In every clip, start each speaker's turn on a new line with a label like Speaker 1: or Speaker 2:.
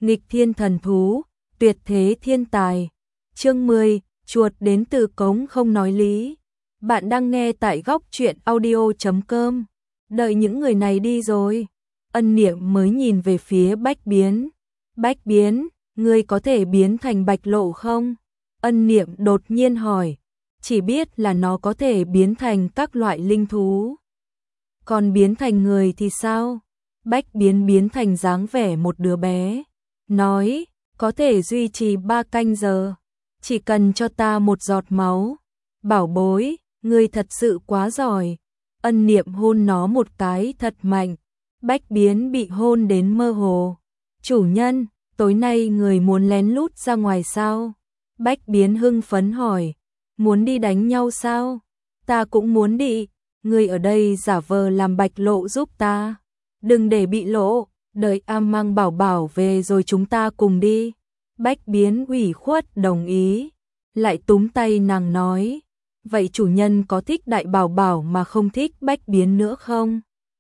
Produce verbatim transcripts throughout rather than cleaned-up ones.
Speaker 1: nghịch thiên thần thú, tuyệt thế thiên tài. Chương mười, chuột đến từ cống không nói lý. Bạn đang nghe tại góc truyện audio chấm com. Đợi những người này đi rồi, Ân Niệm mới nhìn về phía Bách Biến. Bách Biến, ngươi có thể biến thành bạch lộ không? Ân Niệm đột nhiên hỏi. Chỉ biết là nó có thể biến thành các loại linh thú. Còn biến thành người thì sao? Bách Biến biến thành dáng vẻ một đứa bé. Nói, có thể duy trì ba canh giờ. Chỉ cần cho ta một giọt máu. Bảo bối, ngươi thật sự quá giỏi. Ân Niệm hôn nó một cái thật mạnh. Bách Biến bị hôn đến mơ hồ. Chủ nhân, tối nay người muốn lén lút ra ngoài sao? Bách Biến hưng phấn hỏi. Muốn đi đánh nhau sao? Ta cũng muốn đi. Ngươi ở đây giả vờ làm bạch lộ giúp ta. Đừng để bị lộ, đợi am mang bảo bảo về rồi chúng ta cùng đi. Bách Biến ủy khuất đồng ý. Lại túm tay nàng nói. Vậy chủ nhân có thích đại bảo bảo mà không thích Bách Biến nữa không?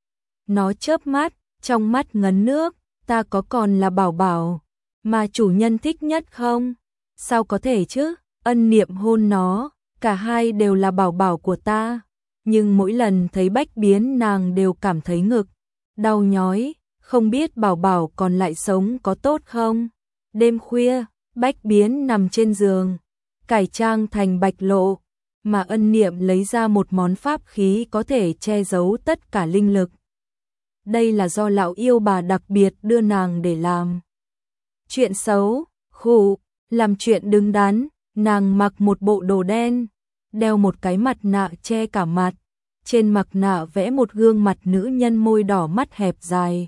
Speaker 1: Nó chớp mắt, trong mắt ngấn nước. Ta có còn là bảo bảo mà chủ nhân thích nhất không? Sao có thể chứ? Ân Niệm hôn nó. Cả hai đều là bảo bảo của ta. Nhưng mỗi lần thấy Bách Biến nàng đều cảm thấy ngực đau nhói, không biết bảo bảo còn lại sống có tốt không. Đêm khuya, Bách Biến nằm trên giường, cải trang thành bạch lộ, mà Ân Niệm lấy ra một món pháp khí có thể che giấu tất cả linh lực. Đây là do lão yêu bà đặc biệt đưa nàng để làm chuyện xấu, khụ, làm chuyện đứng đắn. Nàng mặc một bộ đồ đen, đeo một cái mặt nạ che cả mặt. Trên mặt nạ vẽ một gương mặt nữ nhân môi đỏ mắt hẹp dài.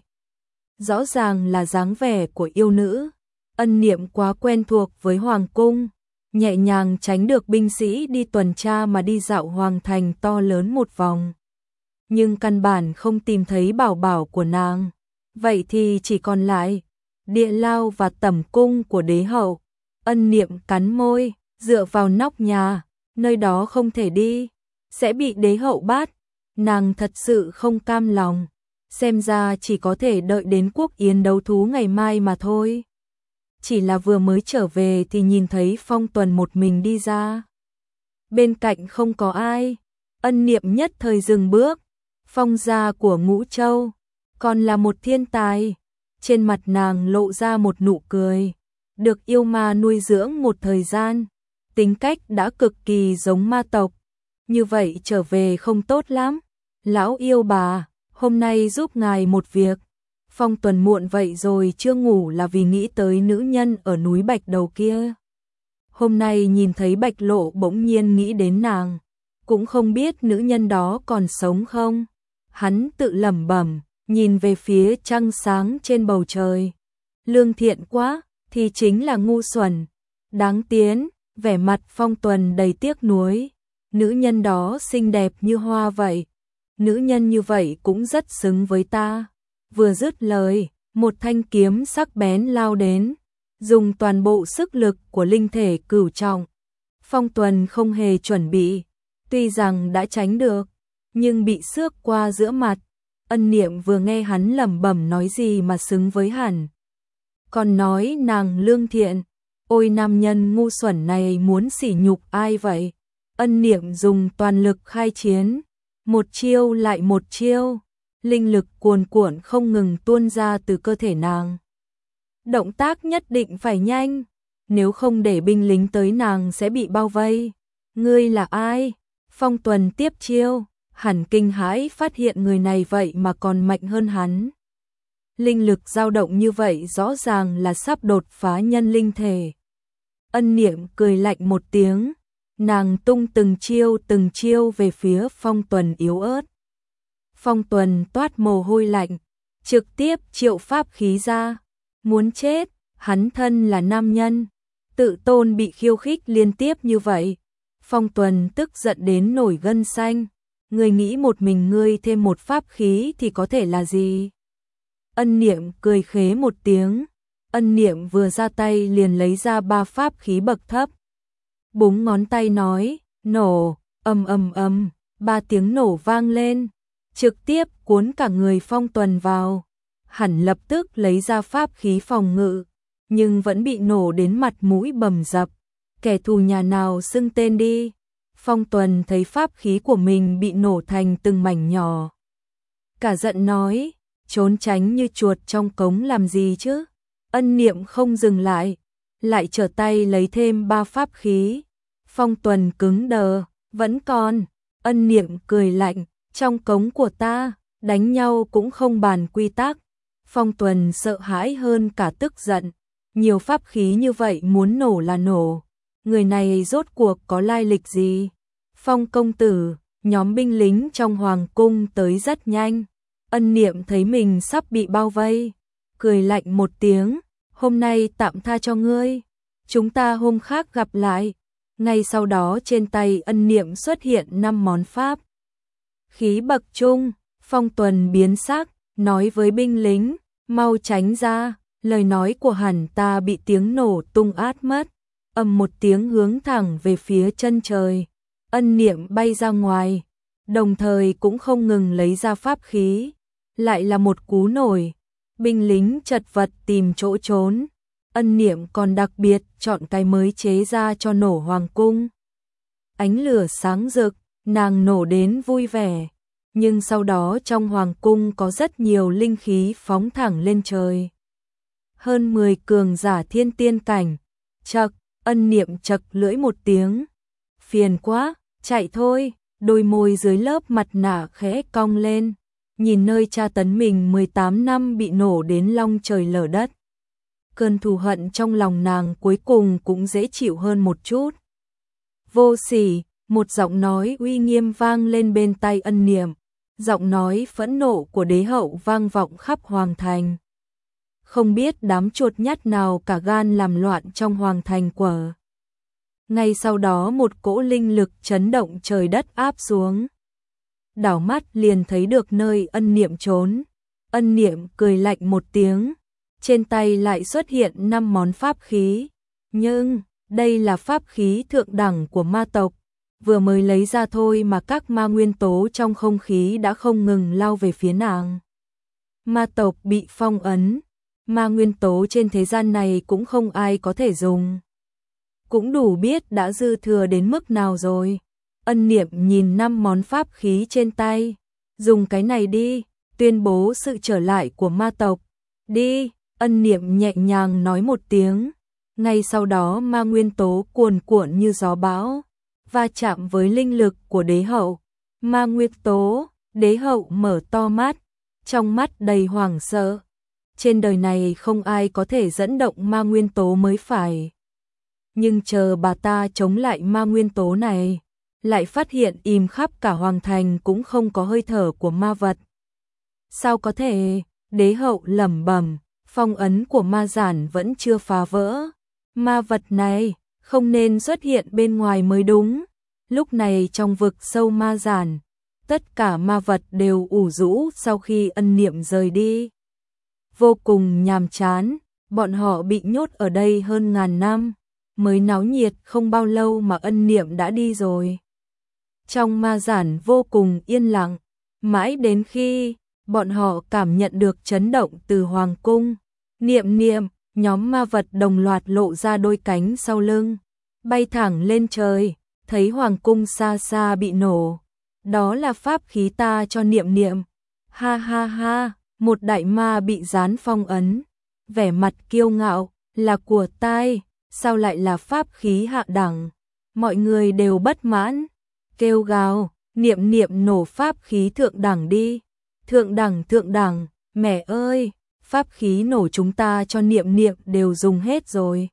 Speaker 1: Rõ ràng là dáng vẻ của yêu nữ. Ân Niệm quá quen thuộc với hoàng cung, nhẹ nhàng tránh được binh sĩ đi tuần tra mà đi dạo hoàng thành to lớn một vòng. Nhưng căn bản không tìm thấy bảo bảo của nàng. Vậy thì chỉ còn lại địa lao và tẩm cung của đế hậu. Ân Niệm cắn môi, dựa vào nóc nhà, nơi đó không thể đi, sẽ bị đế hậu bắt. Nàng thật sự không cam lòng, xem ra chỉ có thể đợi đến quốc yến đấu thú ngày mai mà thôi. Chỉ là vừa mới trở về thì nhìn thấy Phong Tuần một mình đi ra. Bên cạnh không có ai, Ân Niệm nhất thời dừng bước. Phong gia của Ngũ Châu, còn là một thiên tài. Trên mặt nàng lộ ra một nụ cười. Được yêu ma nuôi dưỡng một thời gian, tính cách đã cực kỳ giống ma tộc. Như vậy trở về không tốt lắm. Lão yêu bà, hôm nay giúp ngài một việc. Phong Tuần muộn vậy rồi chưa ngủ là vì nghĩ tới nữ nhân ở núi Bạch Đầu kia. Hôm nay nhìn thấy Bạch Lộ bỗng nhiên nghĩ đến nàng. Cũng không biết nữ nhân đó còn sống không. Hắn tự lẩm bẩm, nhìn về phía trăng sáng trên bầu trời. Lương thiện quá, thì chính là ngu xuẩn. Đáng tiến, vẻ mặt Phong Tuần đầy tiếc nuối. Nữ nhân đó xinh đẹp như hoa vậy. Nữ nhân như vậy cũng rất xứng với ta. Vừa dứt lời, một thanh kiếm sắc bén lao đến, dùng toàn bộ sức lực của linh thể cửu trọng. Phong Tuần không hề chuẩn bị, tuy rằng đã tránh được, nhưng bị xước qua giữa mặt. Ân Niệm vừa nghe hắn lẩm bẩm nói gì mà xứng với hẳn. Còn nói nàng lương thiện, ôi nam nhân ngu xuẩn này muốn sỉ nhục ai vậy? Ân Niệm dùng toàn lực khai chiến, một chiêu lại một chiêu, linh lực cuồn cuộn không ngừng tuôn ra từ cơ thể nàng. Động tác nhất định phải nhanh, nếu không để binh lính tới nàng sẽ bị bao vây. Ngươi là ai? Phong Tuần tiếp chiêu, hẳn kinh hãi phát hiện người này vậy mà còn mạnh hơn hắn. Linh lực dao động như vậy rõ ràng là sắp đột phá nhân linh thể. Ân Niệm cười lạnh một tiếng, nàng tung từng chiêu từng chiêu về phía Phong Tuần yếu ớt. Phong Tuần toát mồ hôi lạnh, trực tiếp triệu pháp khí ra. Muốn chết, hắn thân là nam nhân, tự tôn bị khiêu khích liên tiếp như vậy. Phong Tuần tức giận đến nổi gân xanh. Ngươi nghĩ một mình ngươi thêm một pháp khí thì có thể là gì? Ân Niệm cười khế một tiếng. Ân Niệm vừa ra tay liền lấy ra ba pháp khí bậc thấp. Búng ngón tay nói, nổ, ầm ầm ầm, ba tiếng nổ vang lên, trực tiếp cuốn cả người Phong Tuần vào. Hẳn lập tức lấy ra pháp khí phòng ngự, nhưng vẫn bị nổ đến mặt mũi bầm dập. Kẻ thù nhà nào xưng tên đi. Phong Tuần thấy pháp khí của mình bị nổ thành từng mảnh nhỏ. Cả giận nói, trốn tránh như chuột trong cống làm gì chứ? Ân Niệm không dừng lại, lại trở tay lấy thêm ba pháp khí. Phong Tuần cứng đờ, vẫn còn. Ân Niệm cười lạnh, trong cống của ta, đánh nhau cũng không bàn quy tắc. Phong Tuần sợ hãi hơn cả tức giận. Nhiều pháp khí như vậy muốn nổ là nổ. Người này rốt cuộc có lai lịch gì? Phong công tử, nhóm binh lính trong hoàng cung tới rất nhanh. Ân Niệm thấy mình sắp bị bao vây, cười lạnh một tiếng, hôm nay tạm tha cho ngươi, chúng ta hôm khác gặp lại. Ngay sau đó trên tay Ân Niệm xuất hiện năm món pháp khí bậc trung. Phong Tuần biến sắc, nói với binh lính, mau tránh ra. Lời nói của hắn ta bị tiếng nổ tung át mất, ầm một tiếng hướng thẳng về phía chân trời. Ân Niệm bay ra ngoài, đồng thời cũng không ngừng lấy ra pháp khí, lại là một cú nổi. Binh lính chật vật tìm chỗ trốn. Ân Niệm còn đặc biệt chọn cái mới chế ra cho nổ hoàng cung. Ánh lửa sáng rực, nàng nổ đến vui vẻ, nhưng sau đó trong hoàng cung có rất nhiều linh khí phóng thẳng lên trời. Hơn mười cường giả thiên tiên cảnh. Chậc, Ân Niệm chậc lưỡi một tiếng. Phiền quá, chạy thôi. Đôi môi dưới lớp mặt nạ khẽ cong lên, nhìn nơi tra tấn mình mười tám năm bị nổ đến long trời lở đất. Cơn thù hận trong lòng nàng cuối cùng cũng dễ chịu hơn một chút. Vô sỉ, một giọng nói uy nghiêm vang lên bên tai Ân Niệm. Giọng nói phẫn nộ của đế hậu vang vọng khắp hoàng thành. Không biết đám chuột nhắt nào cả gan làm loạn trong hoàng thành quở. Ngay sau đó một cỗ linh lực chấn động trời đất áp xuống. Đảo mắt liền thấy được nơi Ân Niệm trốn. Ân Niệm cười lạnh một tiếng, trên tay lại xuất hiện năm món pháp khí. Nhưng, đây là pháp khí thượng đẳng của ma tộc. Vừa mới lấy ra thôi mà các ma nguyên tố trong không khí đã không ngừng lao về phía nàng. Ma tộc bị phong ấn. Ma nguyên tố trên thế gian này cũng không ai có thể dùng. Cũng đủ biết đã dư thừa đến mức nào rồi. Ân Niệm nhìn năm món pháp khí trên tay. Dùng cái này đi, tuyên bố sự trở lại của ma tộc. Đi, Ân Niệm nhẹ nhàng nói một tiếng. Ngay sau đó ma nguyên tố cuồn cuộn như gió bão, va chạm với linh lực của đế hậu. Ma nguyên tố, đế hậu mở to mắt, trong mắt đầy hoảng sợ. Trên đời này không ai có thể dẫn động ma nguyên tố mới phải. Nhưng chờ bà ta chống lại ma nguyên tố này, lại phát hiện im khắp cả hoàng thành cũng không có hơi thở của ma vật. Sao có thể? Đế hậu lẩm bẩm, phong ấn của ma giản vẫn chưa phá vỡ. Ma vật này không nên xuất hiện bên ngoài mới đúng. Lúc này trong vực sâu ma giản, tất cả ma vật đều ủ rũ sau khi Ân Niệm rời đi. Vô cùng nhàm chán, bọn họ bị nhốt ở đây hơn ngàn năm, mới náo nhiệt không bao lâu mà Ân Niệm đã đi rồi. Trong ma giản vô cùng yên lặng, mãi đến khi bọn họ cảm nhận được chấn động từ hoàng cung. Niệm Niệm, nhóm ma vật đồng loạt lộ ra đôi cánh sau lưng, bay thẳng lên trời, thấy hoàng cung xa xa bị nổ. Đó là pháp khí ta cho Niệm Niệm. Ha ha ha, một đại ma bị gián phong ấn, vẻ mặt kiêu ngạo, là của tai, sao lại là pháp khí hạ đẳng? Mọi người đều bất mãn, kêu gào, Niệm Niệm nổ pháp khí thượng đẳng đi. Thượng đẳng thượng đẳng, mẹ ơi, pháp khí nổ chúng ta cho Niệm Niệm đều dùng hết rồi.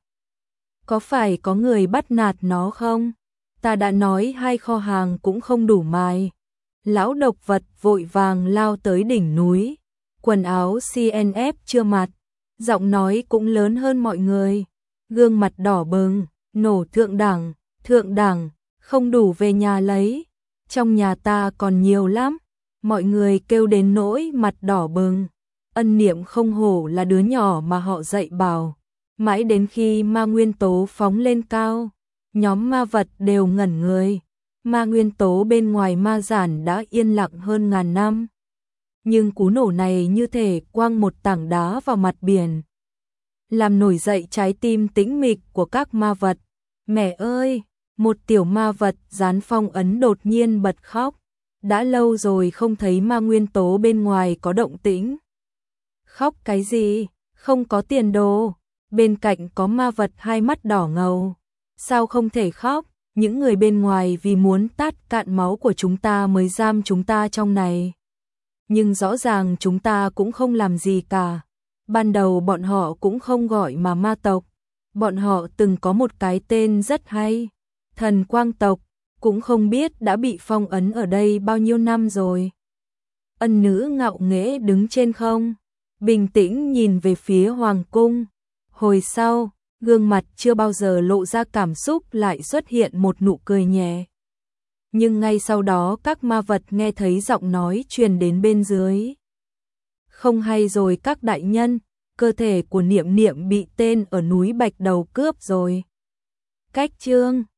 Speaker 1: Có phải có người bắt nạt nó không? Ta đã nói hai kho hàng cũng không đủ mài. Lão độc vật vội vàng lao tới đỉnh núi, quần áo xê en ép chưa mặt, giọng nói cũng lớn hơn mọi người, gương mặt đỏ bừng, nổ thượng đẳng, thượng đẳng, không đủ về nhà lấy, trong nhà ta còn nhiều lắm. Mọi người kêu đến nỗi mặt đỏ bừng. Ân Niệm không hổ là đứa nhỏ mà họ dạy bảo. Mãi đến khi ma nguyên tố phóng lên cao, nhóm ma vật đều ngẩn người. Ma nguyên tố bên ngoài ma giản đã yên lặng hơn ngàn năm. Nhưng cú nổ này như thể quăng một tảng đá vào mặt biển, làm nổi dậy trái tim tĩnh mịch của các ma vật. Mẹ ơi, một tiểu ma vật dán phong ấn đột nhiên bật khóc. Đã lâu rồi không thấy ma nguyên tố bên ngoài có động tĩnh. Khóc cái gì? Không có tiền đồ. Bên cạnh có ma vật hai mắt đỏ ngầu. Sao không thể khóc? Những người bên ngoài vì muốn tát cạn máu của chúng ta mới giam chúng ta trong này. Nhưng rõ ràng chúng ta cũng không làm gì cả. Ban đầu bọn họ cũng không gọi mà ma tộc. Bọn họ từng có một cái tên rất hay. Thần Quang tộc. Cũng không biết đã bị phong ấn ở đây bao nhiêu năm rồi. Ân nữ ngạo nghễ đứng trên không. Bình tĩnh nhìn về phía hoàng cung. Hồi sau, gương mặt chưa bao giờ lộ ra cảm xúc lại xuất hiện một nụ cười nhẹ. Nhưng ngay sau đó các ma vật nghe thấy giọng nói truyền đến bên dưới. Không hay rồi các đại nhân, cơ thể của Niệm Niệm bị tên ở núi Bạch Đầu cướp rồi. Cách chương